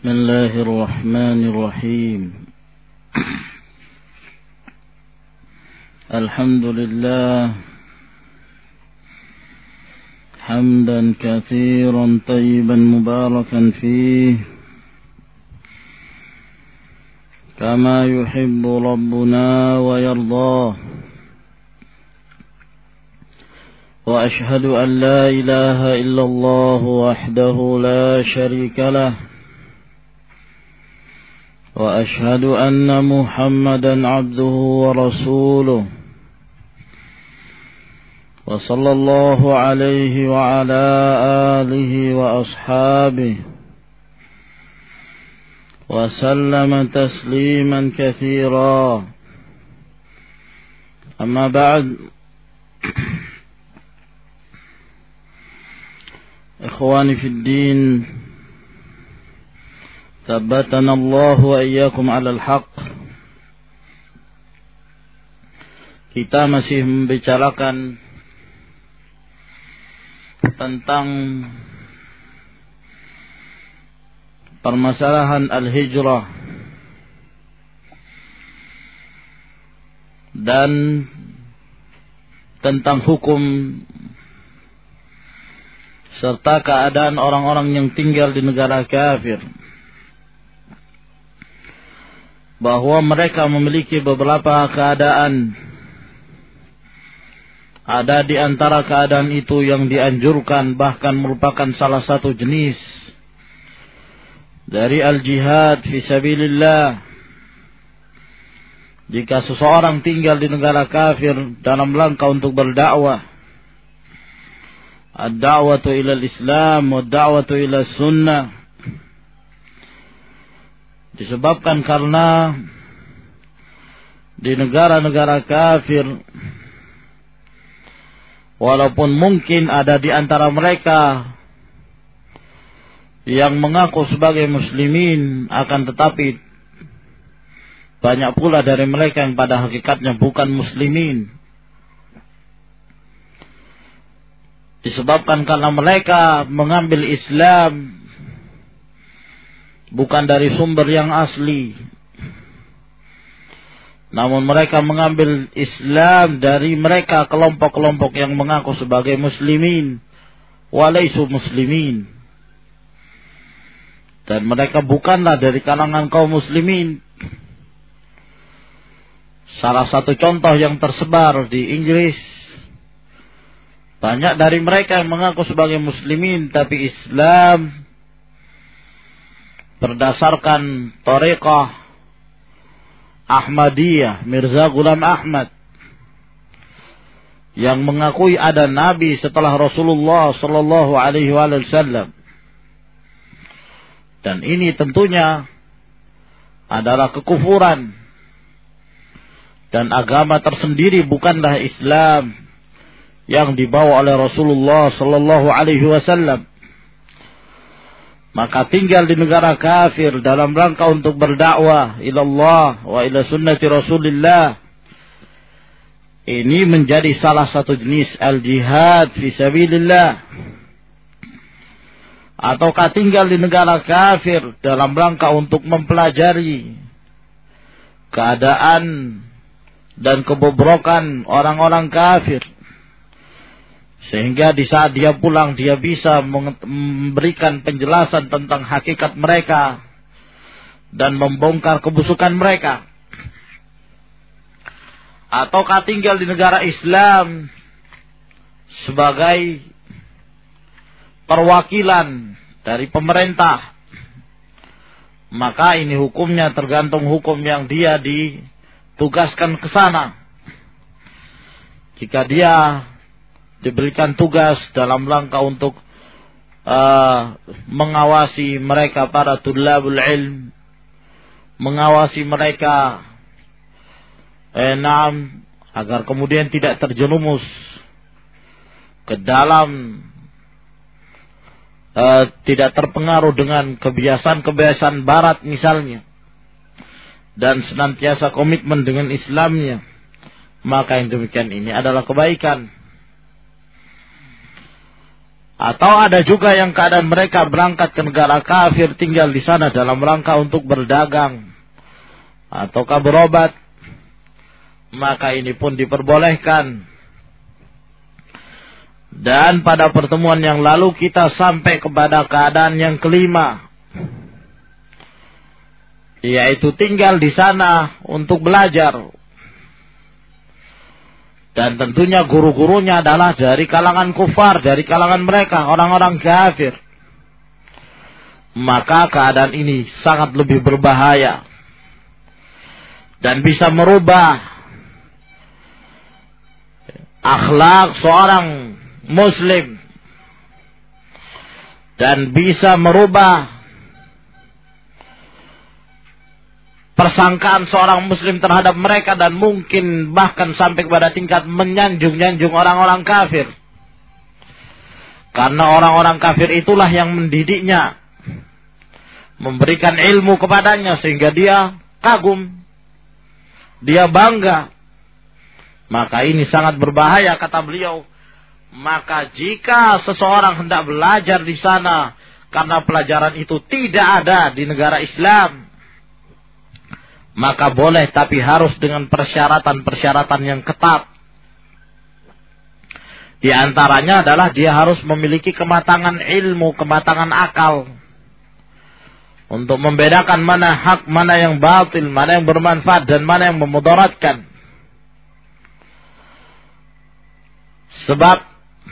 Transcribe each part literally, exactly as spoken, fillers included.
بسم الله الرحمن الرحيم الحمد لله حمدا كثيرا طيبا مباركا فيه كما يحب ربنا ويرضاه وأشهد أن لا إله إلا الله وحده لا شريك له وأشهد أن محمدا عبده ورسوله وصلى الله عليه وعلى آله وأصحابه وسلم تسليما كثيرا أما بعد إخواني في الدين ثبتنا الله وإياكم على الحق. Kita masih membicarakan tentang permasalahan al-hijrah dan tentang hukum serta keadaan orang-orang yang tinggal di negara kafir, bahwa mereka memiliki beberapa keadaan. Ada di antara keadaan itu yang dianjurkan, bahkan merupakan salah satu jenis dari al-jihad fi sabilillah. Jika seseorang tinggal di negara kafir dalam rangka untuk berdakwah, ad-da'watu ila al-islam wa ad-da'watu ila sunnah, disebabkan karena di negara-negara kafir, walaupun mungkin ada di antara mereka yang mengaku sebagai muslimin, akan tetapi banyak pula dari mereka yang pada hakikatnya bukan muslimin. Disebabkan karena mereka mengambil Islam bukan dari sumber yang asli, namun mereka mengambil Islam dari mereka kelompok-kelompok yang mengaku sebagai muslimin walaisu muslimin, dan mereka bukanlah dari kalangan kaum muslimin. Salah satu contoh yang tersebar di Inggris, banyak dari mereka yang mengaku sebagai muslimin tapi Islam berdasarkan Thariqah Ahmadiyah Mirza Ghulam Ahmad, yang mengakui ada Nabi setelah Rasulullah Sallallahu Alaihi Wasallam. Dan ini tentunya adalah kekufuran, dan agama tersendiri bukanlah Islam yang dibawa oleh Rasulullah Sallallahu Alaihi Wasallam. Maka tinggal di negara kafir dalam rangka untuk berdakwah ilallah wa ila sunnati Rasulillah, ini menjadi salah satu jenis al-jihad fi sabilillah. Ataukah tinggal di negara kafir dalam rangka untuk mempelajari keadaan dan kebobrokan orang-orang kafir, sehingga di saat dia pulang dia bisa memberikan penjelasan tentang hakikat mereka dan membongkar kebusukan mereka. Ataukah tinggal di negara Islam sebagai perwakilan dari pemerintah, maka ini hukumnya tergantung hukum yang dia ditugaskan ke sana. Jika dia diberikan tugas dalam rangka untuk uh, mengawasi mereka para tulabul ilm, mengawasi mereka eh, naam, agar kemudian tidak terjerumus ke dalam uh, tidak terpengaruh dengan kebiasaan-kebiasaan barat misalnya, dan senantiasa komitmen dengan Islamnya, maka yang demikian ini adalah kebaikan. Atau ada juga yang keadaan mereka berangkat ke negara kafir, tinggal di sana dalam rangka untuk berdagang ataukah berobat, maka ini pun diperbolehkan. Dan pada pertemuan yang lalu kita sampai kepada keadaan yang kelima, yaitu tinggal di sana untuk belajar. Dan tentunya guru-gurunya adalah dari kalangan kufar, dari kalangan mereka, orang-orang kafir. Maka keadaan ini sangat lebih berbahaya. Dan bisa merubah akhlak seorang Muslim. Dan bisa merubah persangkaan seorang Muslim terhadap mereka, dan mungkin bahkan sampai kepada tingkat menyanjung-nyanjung orang-orang kafir. Karena orang-orang kafir itulah yang mendidiknya, memberikan ilmu kepadanya sehingga dia kagum, dia bangga. Maka ini sangat berbahaya, kata beliau. Maka jika seseorang hendak belajar di sana karena pelajaran itu tidak ada di negara Islam, maka boleh, tapi harus dengan persyaratan-persyaratan yang ketat. Di antaranya adalah dia harus memiliki kematangan ilmu, kematangan akal, untuk membedakan mana hak, mana yang batil, mana yang bermanfaat, dan mana yang memudaratkan. Sebab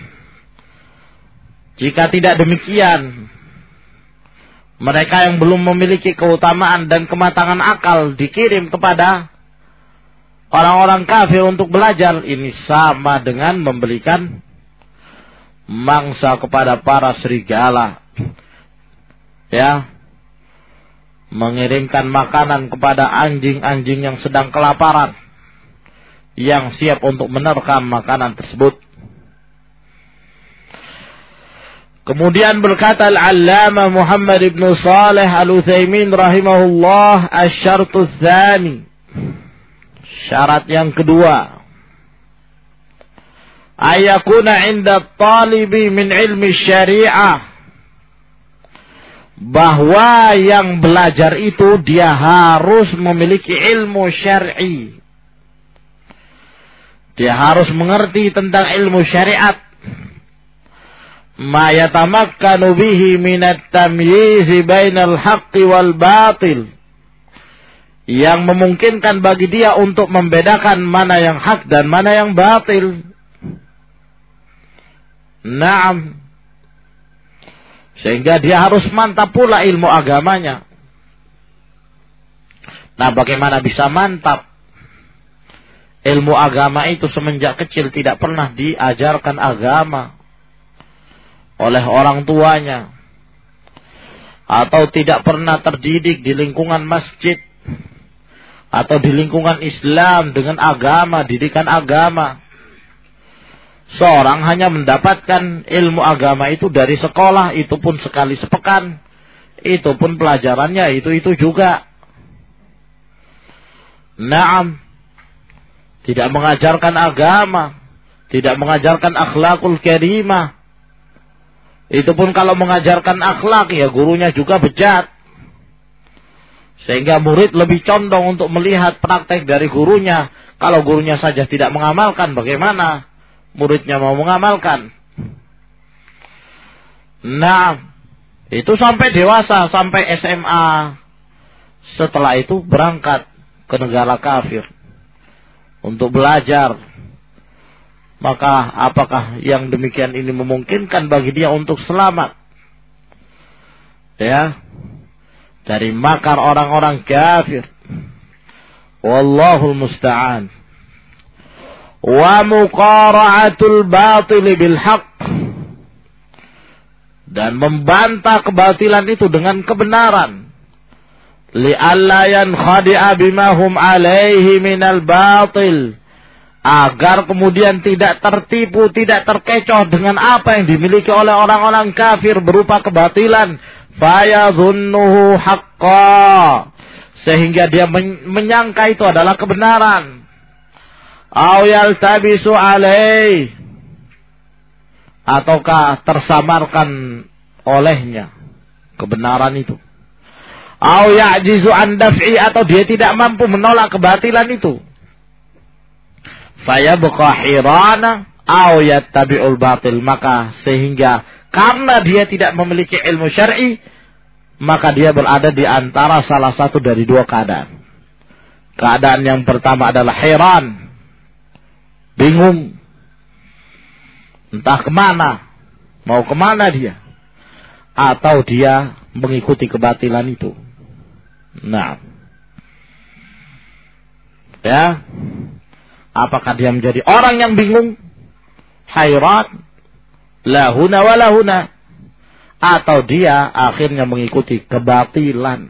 jika tidak demikian, mereka yang belum memiliki keutamaan dan kematangan akal dikirim kepada orang-orang kafir untuk belajar. Ini sama dengan memberikan mangsa kepada para serigala. Ya. Mengirimkan makanan kepada anjing-anjing yang sedang kelaparan, yang siap untuk menerkam makanan tersebut. Kemudian berkata Al-Allamah Muhammad ibn Salih Al-Utsaimin rahimahullah, asy-syartu tsani, syarat yang kedua, ayakuna 'inda at-talibi min ilmi syariah, bahwa yang belajar itu dia harus memiliki ilmu syar'i. Dia harus mengerti tentang ilmu syariat. Ma yatamakkanu bihi minat tamyiz bainal haqqi wal batil, yang memungkinkan bagi dia untuk membedakan mana yang hak dan mana yang batil. Naam. Sehingga dia harus mantap pula ilmu agamanya. Nah, bagaimana bisa mantap? Ilmu agama itu semenjak kecil tidak pernah diajarkan agama oleh orang tuanya, atau tidak pernah terdidik di lingkungan masjid atau di lingkungan Islam dengan agama, didikan agama. Seorang hanya mendapatkan ilmu agama itu dari sekolah, itu pun sekali sepekan, itu pun pelajarannya itu-itu juga. Naam, tidak mengajarkan agama, tidak mengajarkan akhlakul karimah. Itu pun kalau mengajarkan akhlak, ya gurunya juga bejat. Sehingga murid lebih condong untuk melihat praktek dari gurunya. Kalau gurunya saja tidak mengamalkan, bagaimana muridnya mau mengamalkan? Nah, itu sampai dewasa, sampai S M A. Setelah itu berangkat ke negara kafir untuk belajar. Maka apakah yang demikian ini memungkinkan bagi dia untuk selamat, ya, dari makar orang-orang kafir? Wallahul musta'an. Wa muqara'atul batil bil haqq, dan membantah kebatilan itu dengan kebenaran. Li'alla yankhadi'a bima hum alaihi minal batil, agar kemudian tidak tertipu, tidak terkecoh dengan apa yang dimiliki oleh orang-orang kafir berupa kebatilan. Fayadhunnuhu haqqa, sehingga dia menyangka itu adalah kebenaran. Aw yaltabisu alaih, ataukah tersamarkan olehnya kebenaran itu. Au ya'jizu an daf'i, atau dia tidak mampu menolak kebatilan itu. Fayabqa hirana au yattabi'ul batil, maka sehingga karena dia tidak memiliki ilmu syar'i, maka dia berada di antara salah satu dari dua keadaan. Keadaan yang pertama adalah heran, bingung, entah kemana, mau kemana dia, atau dia mengikuti kebatilan itu. Nah, ya, apakah dia menjadi orang yang bingung, hayran, lahuna wa lahuna, atau dia akhirnya mengikuti kebatilan.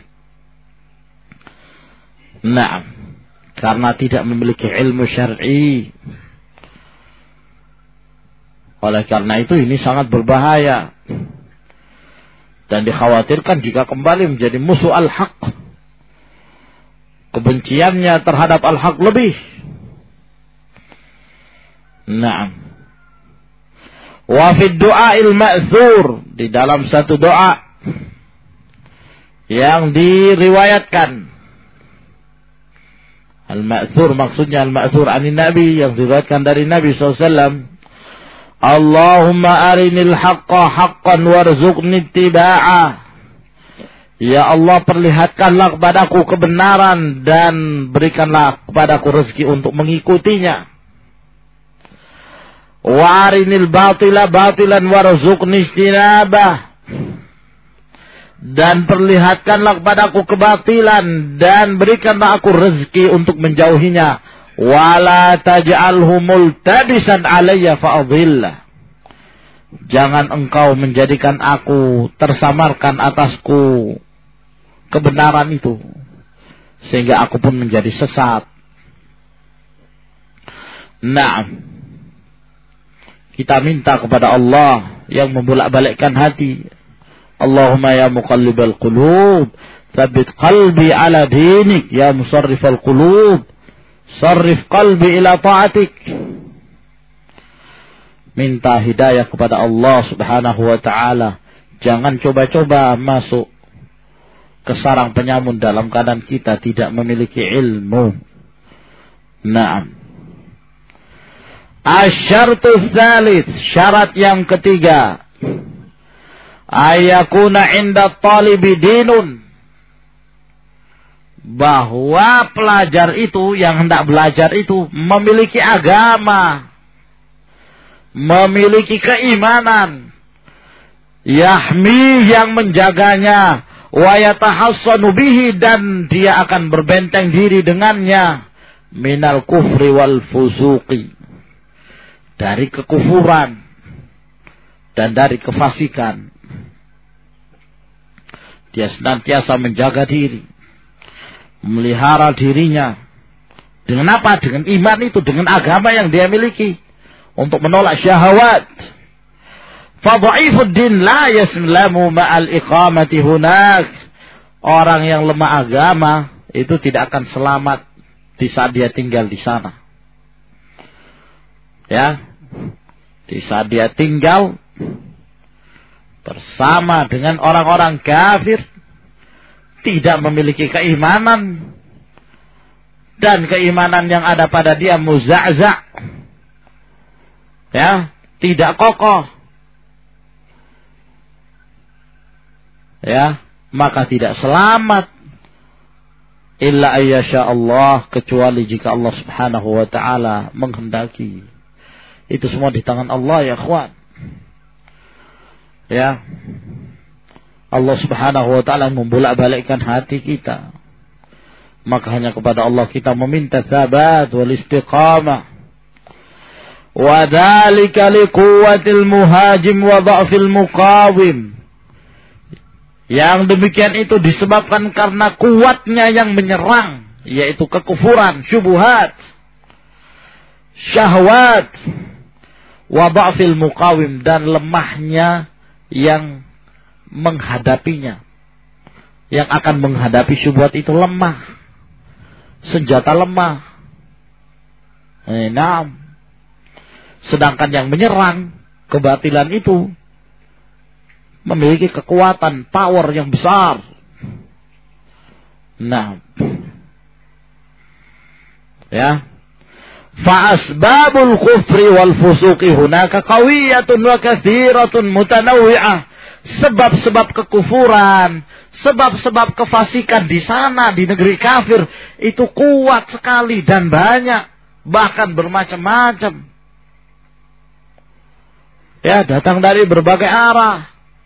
Nah, karena tidak memiliki ilmu syar'i. Oleh karena itu ini sangat berbahaya. Dan dikhawatirkan jika kembali menjadi musuh al-haq. Kebenciannya terhadap al-haq lebih. Nah. Wa fi du'a'il ma'thur, di dalam satu doa yang diriwayatkan. Al-ma'thur maksudnya al-ma'thur anin Nabi, yang diriwayatkan dari Nabi sallallahu alaihi wasallam. Allahumma arinil haqqa haqqan warzuqni ittiba'ah. Ya Allah, perlihatkanlah kepadaku kebenaran dan berikanlah kepadaku rezeki untuk mengikutinya. Wa arinil batila batilan warzuqni ijtinabah. Dan perlihatkanlah kepadaku kebatilan dan berikanlah aku rezeki untuk menjauhinya. Wala taj'alhu multabisan alayya fa'adhillah. Jangan engkau menjadikan aku tersamarkan atasku kebenaran itu, sehingga aku pun menjadi sesat. Nah, kita minta kepada Allah yang membolak-balikkan hati. Allahumma ya muqallibal qulub, tsabbit qalbi ala dinik, ya musarrifal qulub, sarrif qalbi ila ta'atik. Minta hidayah kepada Allah subhanahu wa ta'ala. Jangan coba-coba masuk ke sarang penyamun dalam keadaan kita tidak memiliki ilmu. Naam. Asyartu tsalits, syarat yang ketiga. Ayakuna inda talibi dinun. Bahwa pelajar itu, yang hendak belajar itu, memiliki agama, memiliki keimanan, yahmi, yang menjaganya, wa yatahassanu bihi, dan dia akan berbenteng diri dengannya, minal kufri wal fusuqi, dari kekufuran dan dari kefasikan. Dia senantiasa menjaga diri, melihara dirinya. Dengan apa? Dengan iman itu, dengan agama yang dia miliki, untuk menolak syahwat. Fadha'ifud din la yaslamu ma'al iqamati hunak. Orang yang lemah agama itu tidak akan selamat di saat dia tinggal di sana. Ya, di saat dia tinggal bersama dengan orang-orang kafir, tidak memiliki keimanan, dan keimanan yang ada pada dia muza'za', ya, tidak kokoh, ya, maka tidak selamat illa ayyasha Allah, kecuali jika Allah subhanahu wa ta'ala menghendaki. Itu semua di tangan Allah, ya ikhwan. Ya, Allah subhanahu wa ta'ala membolak-balikkan hati kita. Maka hanya kepada Allah kita meminta tsabat wal istiqamah. Wa dzalika liquwwatil muhajim wa dha'fil muqawim. Yang demikian itu disebabkan karena kuatnya yang menyerang, yaitu kekufuran, syubhat, syahwat, wa dha'fil muqawim, dan lemahnya yang menghadapinya. Yang akan menghadapi syubhat itu lemah, senjata lemah. Eh, nah. Sedangkan yang menyerang kebatilan itu memiliki kekuatan, power yang besar. Nah, ya, fa'asbabul kufri wal fusuqi hunaka qawiyatun wa katsiratun mutanawwi'ah. Sebab-sebab kekufuran, sebab-sebab kefasikan di sana, di negeri kafir, itu kuat sekali dan banyak, bahkan bermacam-macam. Ya, datang dari berbagai arah.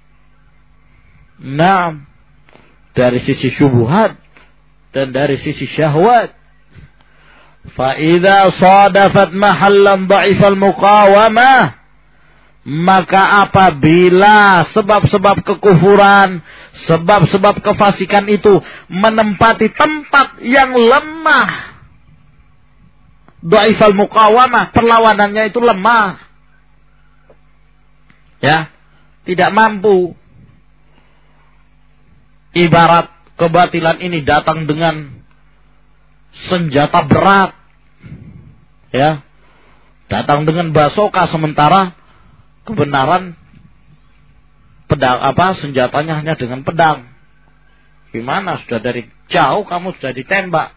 Nah, dari sisi syubhat dan dari sisi syahwat. فَإِذَا صَادَفَتْ مَحَلًّا ضَعِفَ الْمُقَاوَمَةِ, maka apabila sebab-sebab kekufuran, sebab-sebab kefasikan itu menempati tempat yang lemah, ضَعِفَ الْمُقَاوَمَةِ, perlawanannya itu lemah, ya, tidak mampu. Ibarat kebatilan ini datang dengan senjata berat, ya, datang dengan basoka, sementara kebenaran pedang apa senjatanya hanya dengan pedang. Gimana, sudah dari jauh kamu sudah ditembak,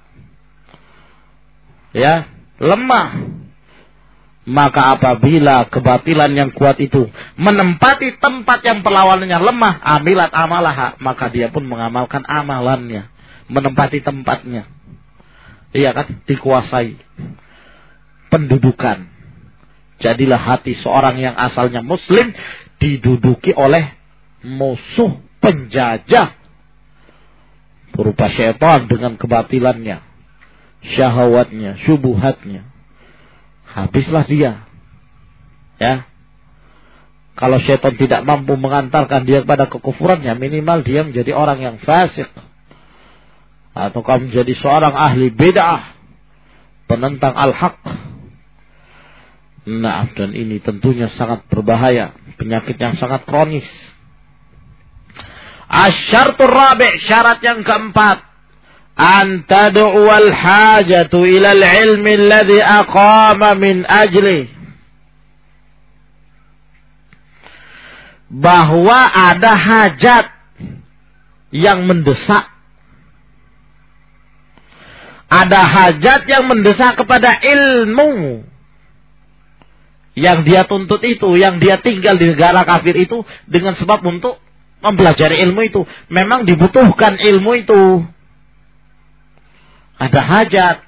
ya, lemah. Maka apabila kebatilan yang kuat itu menempati tempat yang perlawanannya lemah, amilat amalah, maka dia pun mengamalkan amalannya, menempati tempatnya. Iya kan, dikuasai pendudukan. Jadilah hati seorang yang asalnya muslim diduduki oleh musuh penjajah berupa syaitan dengan kebatilannya, syahwatnya, syubuhatnya. Habislah dia. Ya. Kalau syaitan tidak mampu mengantarkan dia kepada kekufurannya, minimal dia menjadi orang yang fasik, atau kamu menjadi seorang ahli bid'ah, penentang al-haq. Nah, dan ini tentunya sangat berbahaya, penyakit yang sangat kronis. Asyartur rabi', syarat yang keempat, an tad'uwal hajatu ilal ilmi alladhi aqama min ajli, bahwa ada hajat yang mendesak, ada hajat yang mendesak kepada ilmu yang dia tuntut itu, yang dia tinggal di negara kafir itu dengan sebab untuk mempelajari ilmu itu. Memang dibutuhkan ilmu itu, ada hajat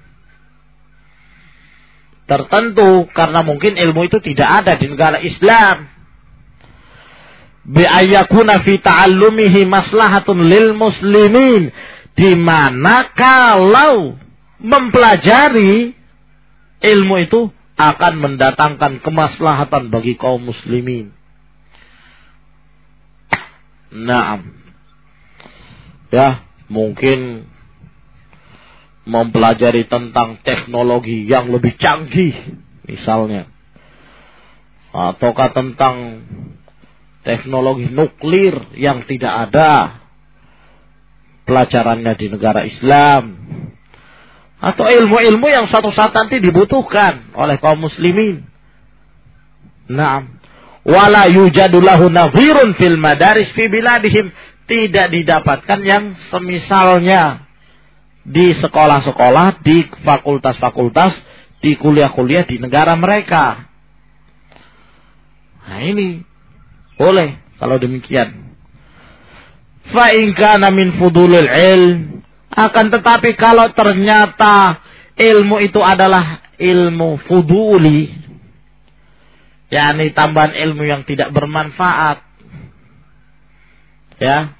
tertentu, karena mungkin ilmu itu tidak ada di negara Islam. Bi ayyakuna fi ta'allumihi maslahatun lil muslimin, di mana kalau mempelajari ilmu itu akan mendatangkan kemaslahatan bagi kaum muslimin. Naam. Ya, mungkin mempelajari tentang teknologi yang lebih canggih misalnya, ataukah tentang teknologi nuklir yang tidak ada pelajarannya di negara Islam, atau ilmu-ilmu yang suatu saat nanti dibutuhkan oleh kaum muslimin. Naam. Wala yujadu lahu nadhirun fil madaris fi biladihim, tidak didapatkan yang semisalnya di sekolah-sekolah, di fakultas-fakultas, di kuliah-kuliah di negara mereka. Nah, ini boleh kalau demikian. Fa in kana min fudulil ilm, akan tetapi kalau ternyata ilmu itu adalah ilmu fuduli, yakni tambahan ilmu yang tidak bermanfaat, ya,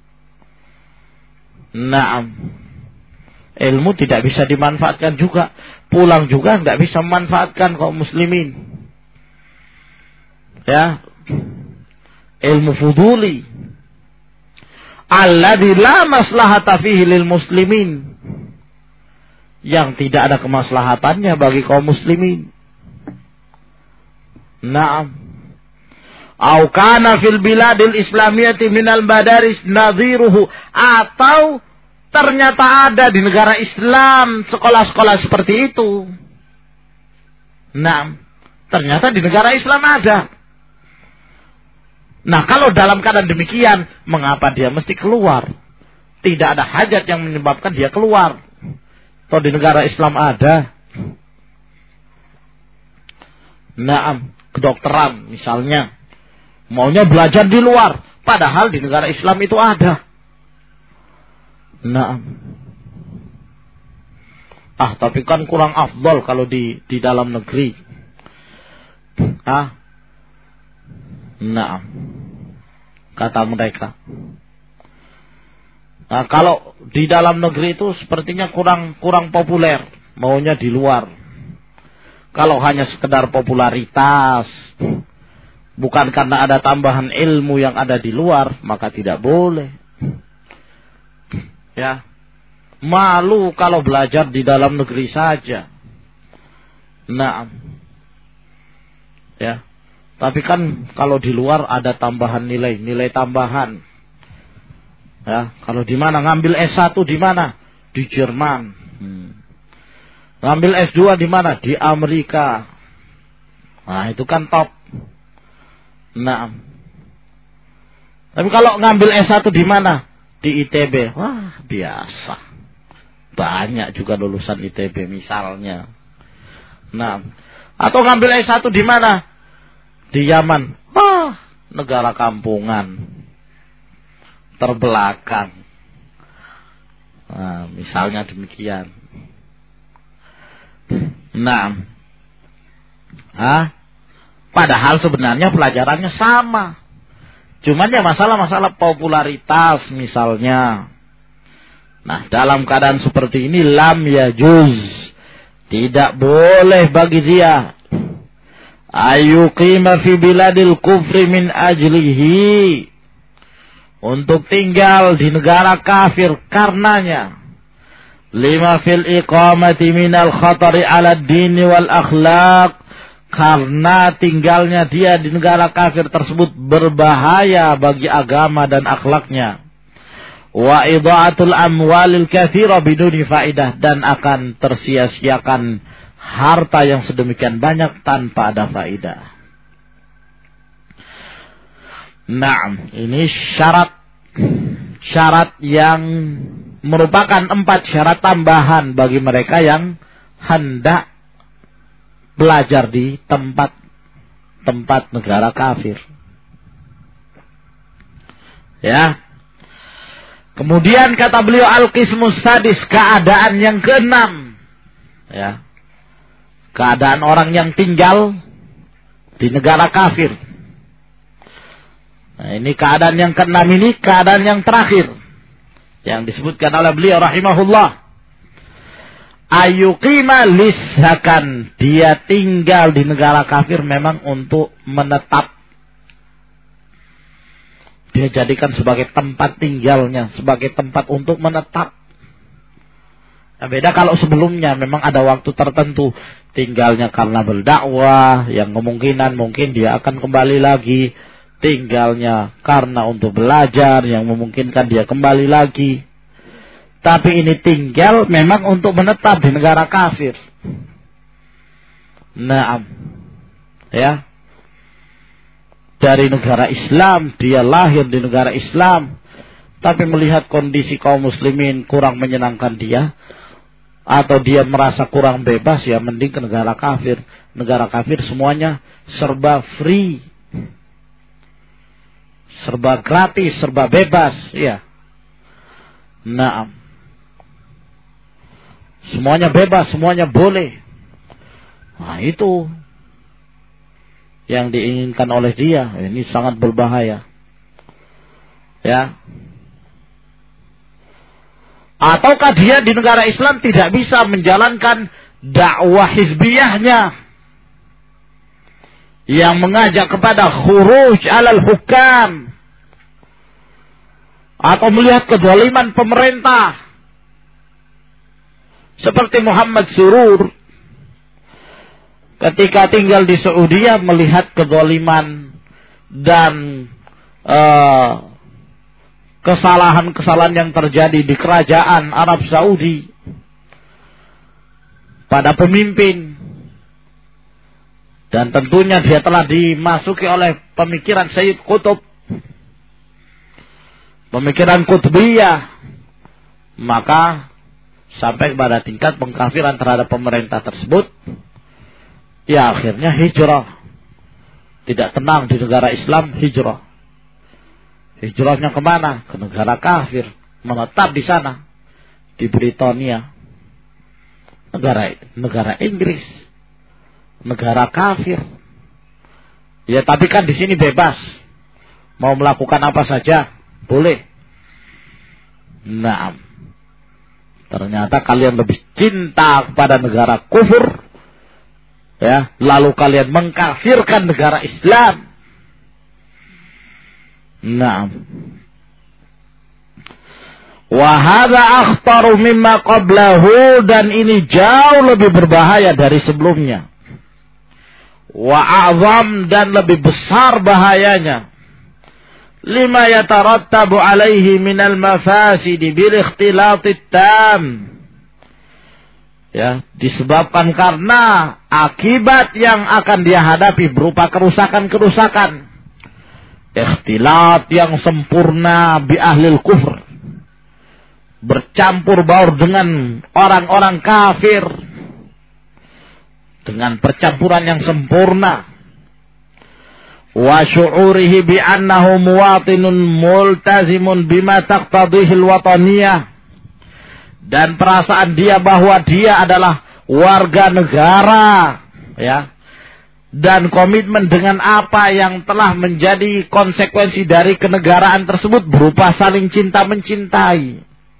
naam, ilmu tidak bisa dimanfaatkan juga, pulang juga tidak bisa memanfaatkan kaum muslimin, ya, ilmu fuduli alladzi la maslahata fihi lil muslimin, yang tidak ada kemaslahatannya bagi kaum muslimin. Naam. Au kana fil biladil islamiyati minal madaris nadhiruhu, atau ternyata ada di negara Islam sekolah-sekolah seperti itu. Naam. Ternyata di negara Islam ada. Nah, kalau dalam keadaan demikian, mengapa dia mesti keluar? Tidak ada hajat yang menyebabkan dia keluar. Atau di negara Islam ada. Nah, kedokteran misalnya. Maunya belajar di luar. Padahal di negara Islam itu ada. Nah. Ah, tapi kan kurang afdol kalau di di dalam negeri. Ah. Nah. Kata mereka. Nah, kalau di dalam negeri itu sepertinya kurang kurang populer, maunya di luar. Kalau hanya sekedar popularitas, bukan karena ada tambahan ilmu yang ada di luar, maka tidak boleh. Ya, malu kalau belajar di dalam negeri saja. Nah, ya. Tapi kan kalau di luar ada tambahan nilai, nilai tambahan. Ya, kalau di mana ngambil S satu di mana? Di Jerman. Hmm. Ngambil S dua di mana? Di Amerika. Nah, itu kan top. Nah. Tapi kalau ngambil S satu di mana? Di I T B. Wah, biasa. Banyak juga lulusan I T B misalnya. Nah, atau ngambil S satu di mana? Di Yaman. Wah, negara kampungan. Terbelakang. Nah, misalnya demikian. Nah. Hah? Padahal sebenarnya pelajarannya sama. Cuman ya masalah-masalah popularitas misalnya. Nah, dalam keadaan seperti ini lam yajuz. Tidak boleh bagi dia ayyuqima fi biladil kufri min ajlihi, untuk tinggal di negara kafir karenanya. Lima fil iqamati minal khatari ala dini wal akhlaq, karena tinggalnya dia di negara kafir tersebut berbahaya bagi agama dan akhlaknya. Wa idha'atul amwalil katsira biduni faidah, dan akan tersia-siakan harta yang sedemikian banyak tanpa ada faidah. Nah, ini syarat syarat yang merupakan empat syarat tambahan bagi mereka yang hendak belajar di tempat tempat negara kafir. Ya. Kemudian kata beliau al-qismus sadis, keadaan yang keenam. Ya. Keadaan orang yang tinggal di negara kafir. Nah, ini keadaan yang keenam, ini keadaan yang terakhir yang disebutkan oleh beliau rahimahullah. Ayyuqima lishakan, dia tinggal di negara kafir memang untuk menetap. Dia jadikan sebagai tempat tinggalnya, sebagai tempat untuk menetap. Nah, beda kalau sebelumnya memang ada waktu tertentu tinggalnya karena berdakwah, yang kemungkinan mungkin dia akan kembali lagi. Tinggalnya karena untuk belajar, yang memungkinkan dia kembali lagi. Tapi ini tinggal memang untuk menetap di negara kafir. Naam. Ya. Dari negara Islam, dia lahir di negara Islam, tapi melihat kondisi kaum muslimin kurang menyenangkan dia, atau dia merasa kurang bebas, ya mending ke negara kafir. Negara kafir semuanya serba free, serba gratis, serba bebas, ya. Nah, semuanya bebas, semuanya boleh. Nah, itu yang diinginkan oleh dia. Ini sangat berbahaya. Ya. Ataukah dia di negara Islam tidak bisa menjalankan dakwah hizbiyahnya yang mengajak kepada khuruj alal hukam, atau melihat kezaliman pemerintah seperti Muhammad Surur ketika tinggal di Saudi, melihat kezaliman dan uh, kesalahan-kesalahan yang terjadi di kerajaan Arab Saudi pada pemimpin. Dan tentunya dia telah dimasuki oleh pemikiran Sayyid Qutb pemikiran kutbiyah, maka sampai pada tingkat pengkafiran terhadap pemerintah tersebut, ya akhirnya hijrah. Tidak tenang di negara Islam, hijrah. Hijrahnya kemana? Ke negara kafir, menetap di sana, di Britania, negara negara Inggris, negara kafir. Ya tapi kan di sini bebas, mau melakukan apa saja boleh. Nah, ternyata kalian lebih cinta kepada negara kufur, ya, lalu kalian mengkafirkan negara Islam. Nah, wa hadza akhtaru mimma qablahu, dan ini jauh lebih berbahaya dari sebelumnya. Wa a'zam, dan lebih besar bahayanya. Lima yatarattabu alaihi minal mafasidi bil ikhtilatit tam. Ya, disebabkan karena akibat yang akan dia hadapi berupa kerusakan-kerusakan. Ikhtilat yang sempurna bi ahlil kufr. Bercampur baur dengan orang-orang kafir. Dengan percampuran yang sempurna. Wa syu'urihi bi annahu muwatinun multazimun bima taqtadihi al-wataniyah, dan perasaan dia bahwa dia adalah warga negara, ya, dan komitmen dengan apa yang telah menjadi konsekuensi dari kenegaraan tersebut berupa saling cinta mencintai,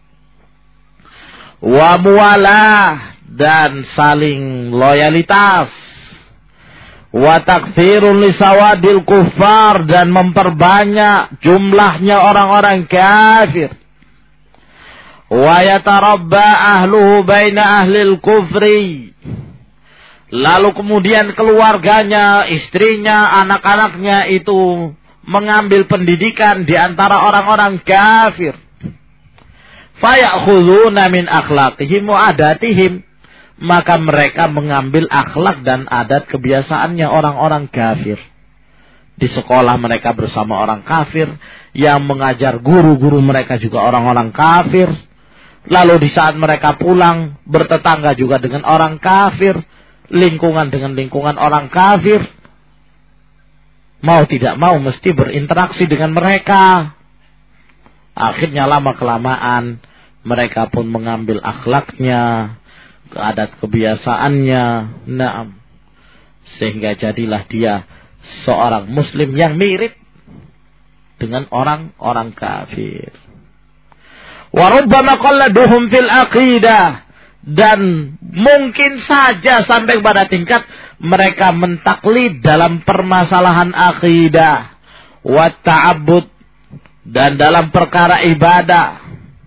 wa muwalah, dan saling loyalitas, wa takfirun li sawadil kuffar, dan memperbanyak jumlahnya orang-orang kafir, wa yatarabba ahluhu baina ahlil kufri, lalu kemudian keluarganya, istrinya, anak-anaknya itu mengambil pendidikan di antara orang-orang kafir. Fayakhuduna min akhlaqihim wa adatihim, maka mereka mengambil akhlak dan adat kebiasaannya orang-orang kafir. Di sekolah mereka bersama orang kafir, yang mengajar guru-guru mereka juga orang-orang kafir. Lalu di saat mereka pulang, bertetangga juga dengan orang kafir, lingkungan dengan lingkungan orang kafir. Mau tidak mau mesti berinteraksi dengan mereka. Akhirnya lama-kelamaan mereka pun mengambil akhlaknya, adat kebiasaannya, naam, sehingga jadilah dia seorang muslim yang mirip dengan orang-orang kafir. Wa rubbama qalladuhum fil aqidah, dan mungkin saja sampai pada tingkat mereka mentaklid dalam permasalahan akidah, wa ta'abbud, dan dalam perkara ibadah.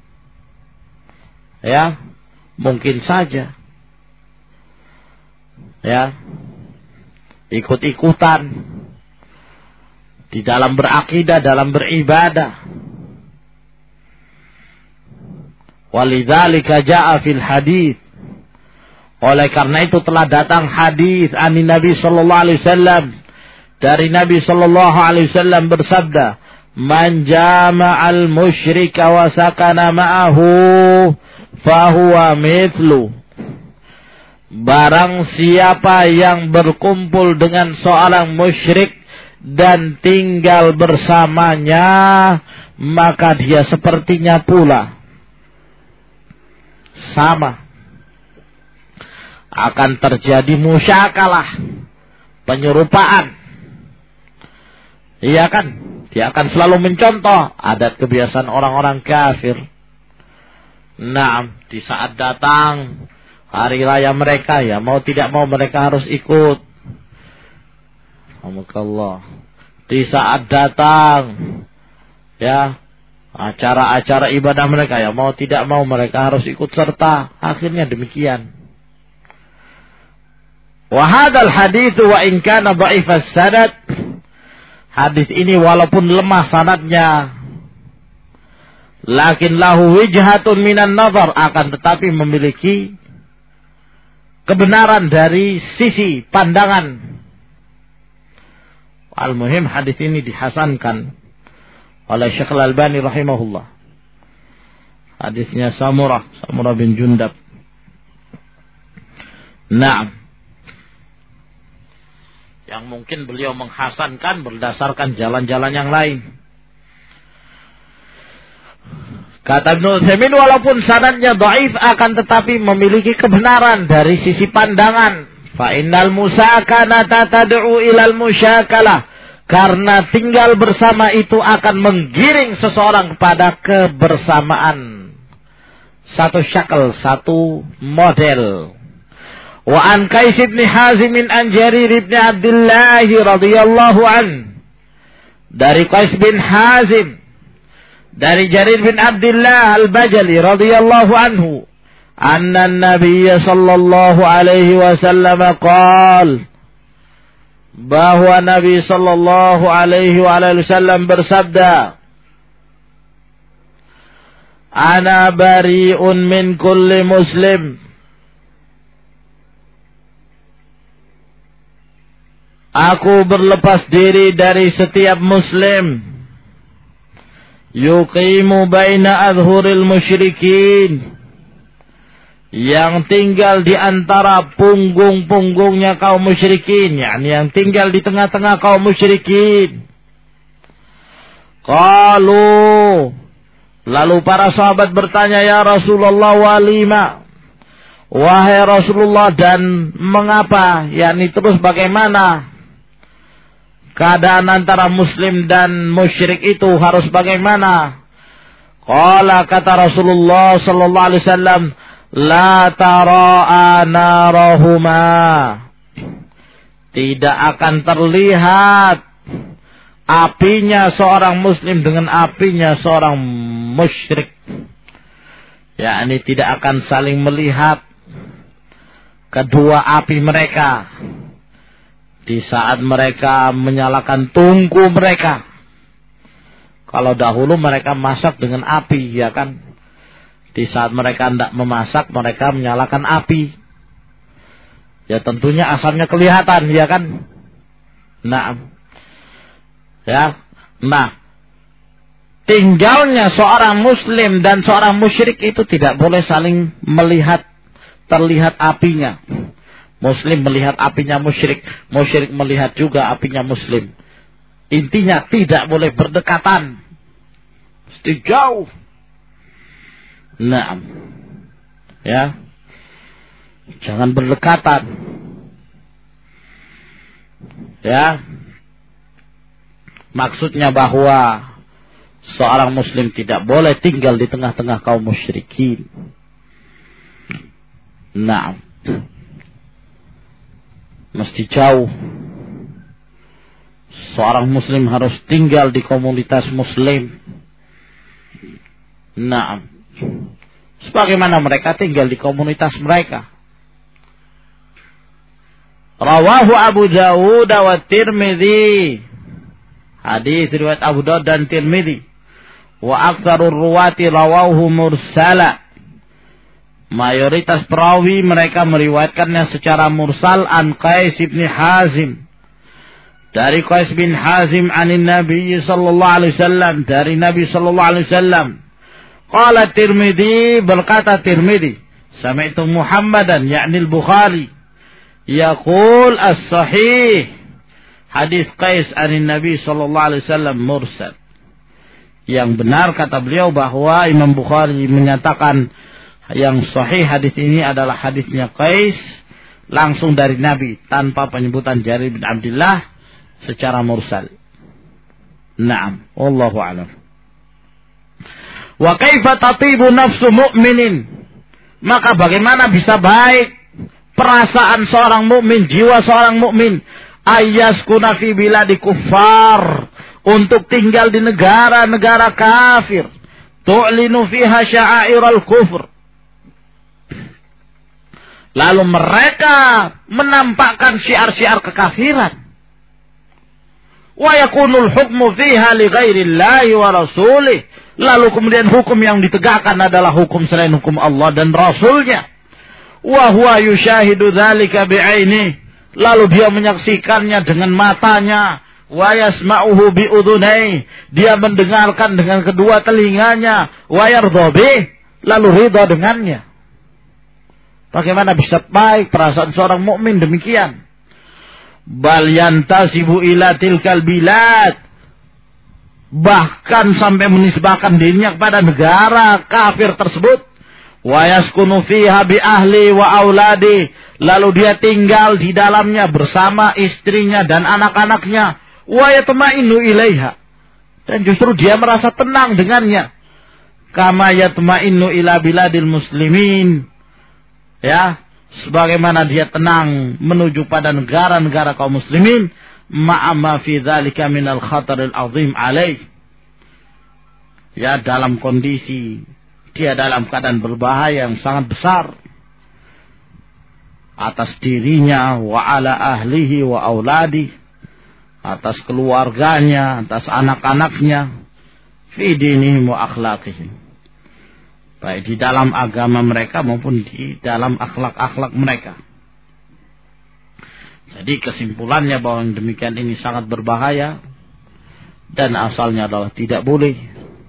Ya, mungkin saja. Ya, ikut-ikutan di dalam berakidah, dalam beribadah. Walidzalika jaa fil hadits, oleh karena itu telah datang hadis ani Nabi sallallahu alaihi wasallam, dari Nabi sallallahu alaihi wasallam bersabda, man jama'al musyrika wa sakana ma'ahu fahuwa mithlu, barang siapa yang berkumpul dengan seorang musyrik dan tinggal bersamanya, maka dia sepertinya pula. Sama. Akan terjadi musyakalah, penyerupaan. Iya kan? Dia akan selalu mencontoh adat kebiasaan orang-orang kafir. Nah, di saat datang hari raya mereka, ya mau tidak mau mereka harus ikut. Alhamdulillah. Di saat datang, ya, acara-acara ibadah mereka, ya mau tidak mau mereka harus ikut serta. Akhirnya demikian. Wa hadzal hadits wa in kana dha'if as-sanad, hadis ini walaupun lemah sanadnya, lakin lahu wijhatun minan nazar, akan tetapi memiliki kebenaran dari sisi pandangan. Al-muhim hadis ini dihasankan oleh Syekh Al-Albani rahimahullah. Hadisnya Samurah, Samurah bin Jundab. Naam. Yang mungkin beliau menghasankan berdasarkan jalan-jalan yang lain. Kata Ibnu Utsaimin, walaupun sanadnya dhaif akan tetapi memiliki kebenaran dari sisi pandangan. Fa innal musakanata tad'u ilal musyakalah. Karena tinggal bersama itu akan menggiring seseorang kepada kebersamaan. Satu syakal, satu model. Wa an Qais bin Hazim an Jarir bin Abdullah radhiyallahu an. Dari Qais bin Hazim, dari Jarir bin Abdullah al-Bajali radhiyallahu anhu, anna an-nabiy sallallahu alaihi wasallam qaal, bahwa Nabi sallallahu alaihi wasallam bersabda, ana bari'un min kulli muslim, aku berlepas diri dari setiap muslim, yuqimu baina adhuril musyrikin, yang tinggal di antara punggung-punggungnya kaum musyrikin, yakni yang tinggal di tengah-tengah kaum musyrikin. Qalu, lalu para sahabat bertanya, ya Rasulullah, walima, wahai Rasulullah, dan mengapa, yakni terus bagaimana keadaan antara muslim dan musyrik itu harus bagaimana? Qala, kata Rasulullah sallallahu alaihi wasallam, la tara'a narahuma, tidak akan terlihat apinya seorang muslim dengan apinya seorang musyrik. yakni tidak akan saling melihat kedua api mereka di saat mereka menyalakan tungku mereka. Kalau dahulu mereka masak dengan api, ya kan? Di saat mereka tidak memasak, mereka menyalakan api. Ya tentunya asamnya kelihatan, ya kan? Nah, ya, nah, tinggalnya seorang muslim dan seorang musyrik itu tidak boleh saling melihat, terlihat apinya. Muslim melihat apinya musyrik, musyrik melihat juga apinya muslim. Intinya tidak boleh berdekatan, mesti jauh. Nah, ya, jangan berdekatan, ya. Maksudnya bahwa seorang muslim tidak boleh tinggal di tengah-tengah kaum musyrikin. Nah, mesti jauh. Seorang muslim harus tinggal di komunitas muslim. Nah, sebagaimana mereka tinggal di komunitas mereka. Rawahu Abu Dawud wa Tirmidzi. Hadis riwayat Abu Dawud dan Tirmidzi. Wa aktsarur ruwati rawahu mursala. Mayoritas perawi mereka meriwayatkannya secara mursal an Qais bin Hazim. Dari Qais bin Hazim anin Nabi sallallahu alaihi wasallam, dari Nabi sallallahu alaihi wasallam. Qala Tirmidzi, berkata Tirmidzi, sami'tu Muhammadan yakni al-Bukhari yaqul as-sahih hadis Qais anin Nabi sallallahu alaihi wasallam mursal. Yang benar kata beliau bahwa Imam Bukhari menyatakan yang sahih hadis ini adalah hadisnya Qais langsung dari Nabi tanpa penyebutan Jarir bin Abdullah secara mursal. Naam, wallahu a'lam. Wa kaifa tatibu nafsu mu'minin? Maka bagaimana bisa baik perasaan seorang mukmin, jiwa seorang mukmin, ayyaskuna fi biladi kuffar, untuk tinggal di negara-negara kafir, tu'linu fiha sya'airal kufr. Lalu mereka menampakkan syiar-syiar kekafiran. Wa yakunul hukmu fiha li ghairillahi wa rasulih. Lalu kemudian hukum yang ditegakkan adalah hukum selain hukum Allah dan Rasulnya. Wa huwa yushahidu dzalika bi'aini. Lalu dia menyaksikannya dengan matanya. wa yasma'uhu bi udhunai, dia mendengarkan dengan kedua telinganya, wa yardha bih, lalu ridha dengannya. Bagaimana bisa baik perasaan seorang mukmin demikian? Bal yantasibu ila tilkal bilad, bahkan sampai menisbahkan dirinya kepada negara kafir tersebut. Wa yaskunu fiha bi ahli wa auladi, lalu dia tinggal di dalamnya bersama istrinya dan anak-anaknya. Wa yatma'innu ilaiha, dan justru dia merasa tenang dengannya. Kama yatma'innu ila biladil muslimin, ya, sebagaimana dia tenang menuju pada negara-negara kaum muslimin. Ma'ama fi dzalika minal khataril azim alaih, ya, dalam kondisi dia dalam keadaan berbahaya yang sangat besar atas dirinya, wa ala ahlihi wa auladi, atas keluarganya, atas anak-anaknya, fi dinihim wa akhlaqihim, baik di dalam agama mereka maupun di dalam akhlak-akhlak mereka. Jadi kesimpulannya bahwa yang demikian ini sangat berbahaya dan asalnya adalah tidak boleh.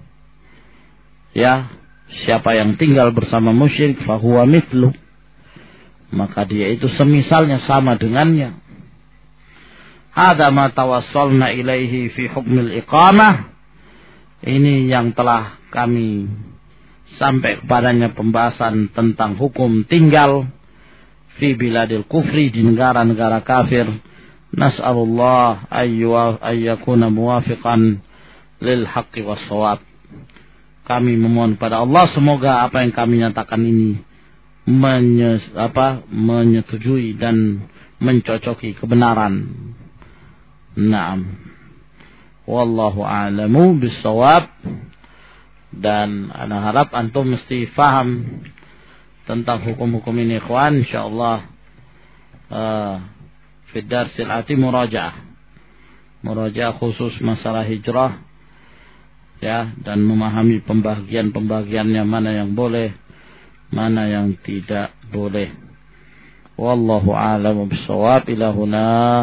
Ya, siapa yang tinggal bersama musyrik fahuwa mithlu, maka dia itu semisalnya, sama dengannya. Hadza ma tawassalna ilaihi fi hukmil iqamah, ini yang telah kami sampai kepadanya pembahasan tentang hukum tinggal fi biladil kufri, di negara-negara kafir. Nas'alullah ayyakuna muwafiqan lil haqqi was shawab. Kami memohon pada Allah semoga apa yang kami nyatakan ini menye, apa, menyetujui dan mencocoki kebenaran. Naam. Wallahu a'lamu bis-shawab. Dan ana harap antum mesti faham tentang hukum-hukum ini, ikhwan. Insyaallah uh, fi darsil ati murajaah. Murajaah khusus masalah hijrah, ya, dan memahami pembagian-pembagiannya, mana yang boleh, mana yang tidak boleh. Wallahu a'lamu bis-shawab. Ila huna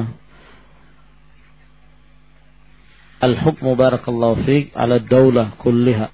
al-hukmu barakallahu fiik ala daulah kulliha.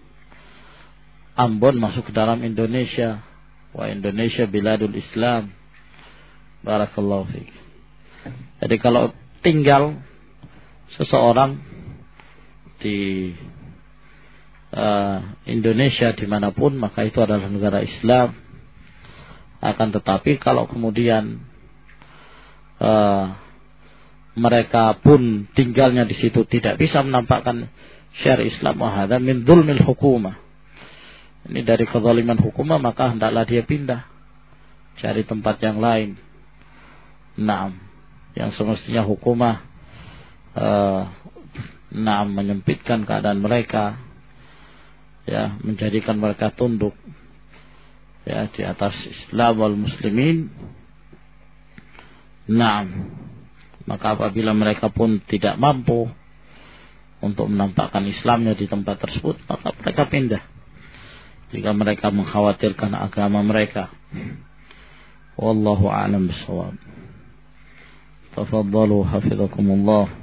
Ambon masuk ke dalam Indonesia, wa Indonesia biladul Islam. Barakallahu fiik. Jadi kalau tinggal seseorang di uh, Indonesia dimanapun, maka itu adalah negara Islam. Akan tetapi kalau kemudian uh, mereka pun tinggalnya di situ tidak bisa menampakkan syariat Islam, wahada min dzulmil hukumah, ini dari kezaliman hukumah, maka hendaklah dia pindah cari tempat yang lain. Naam, yang semestinya hukumah uh, naam menyempitkan keadaan mereka, ya, menjadikan mereka tunduk, ya, di atas Islam wal muslimin. Naam, maka apabila mereka pun tidak mampu untuk menampakkan Islamnya di tempat tersebut, maka mereka pindah jika mereka mengkhawatirkan agama mereka. Wallahu a'lam bishawab. Tafaddalu hafizakumullah.